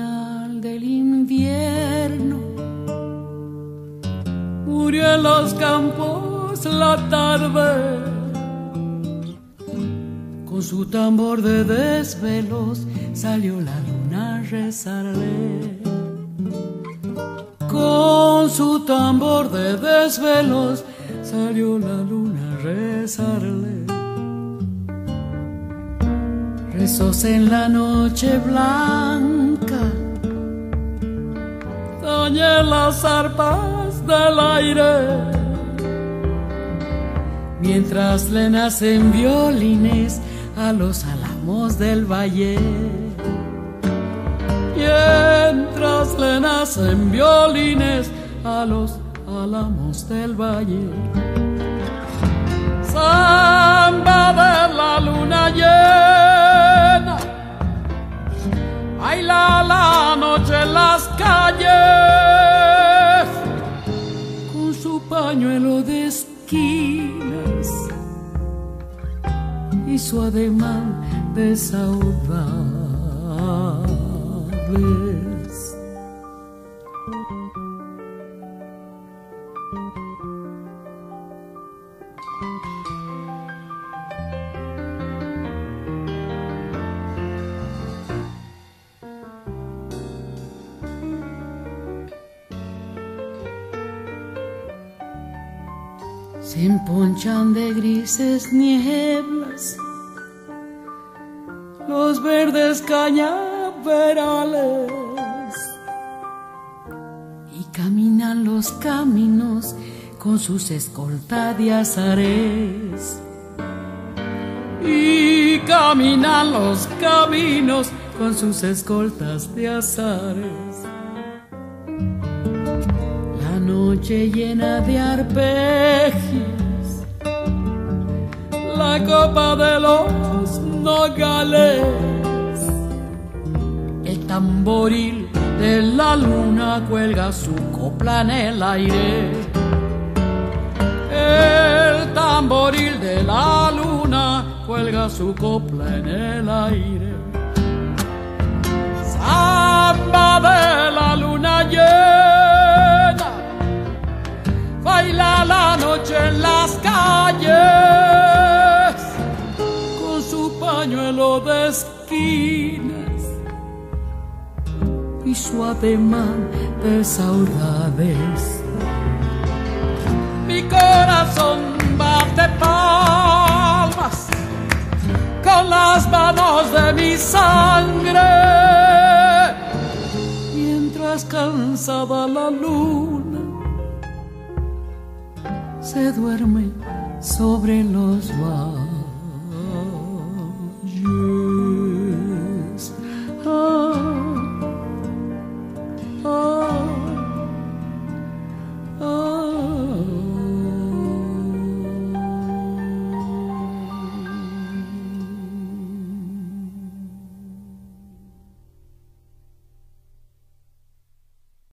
final del invierno murió en los campos la tarde, con su tambor de desvelos salió la luna a rezarle. Con su tambor de desvelos salió la luna a rezarle. Rezos en la noche blanca, tañé las arpas del aire, mientras le nacen violines a los álamos del valle. Mientras le nacen violines a los álamos del valle. Samba de la luna llena, baila la noche en las calles, con su pañuelo de esquinas y su ademán de saudades. Se emponchan de grises nieblas los verdes cañaverales y caminan los caminos con sus escoltas de azares. Y caminan los caminos con sus escoltas de azares. La noche llena de arpegios, la copa de los nogales, el tamboril de la luna cuelga su copla en el aire. El tamboril de la luna cuelga su copla en el aire. Samba de la luna llena, baila la noche en las calles, con su pañuelo de esquinas y su ademán de saudades. Mi corazón bate palmas con las manos de mi sangre, mientras cansada la luna se duerme sobre los valles.